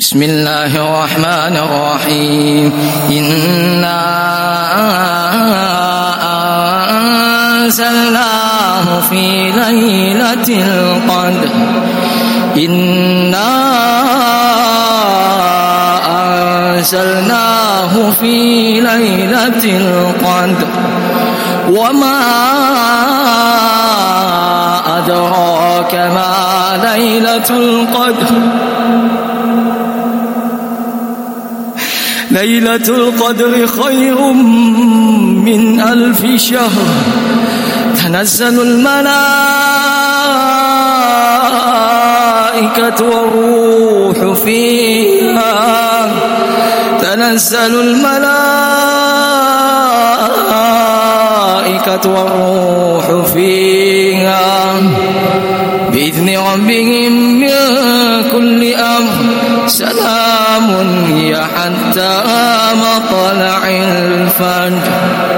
بسم الله الرحمن الرحيم إنا أنزلناه في ليلة القدر إنا أنزلناه في ليلة القدر وما أدراك ما ليلة القدر ليلة القدر خير من 1000 شهر تنزل الملائكة والروح فيها تنزل الملائكة والروح فيها بإذن ربهم من كل أمر سلام هي حتى مطلع الفجر.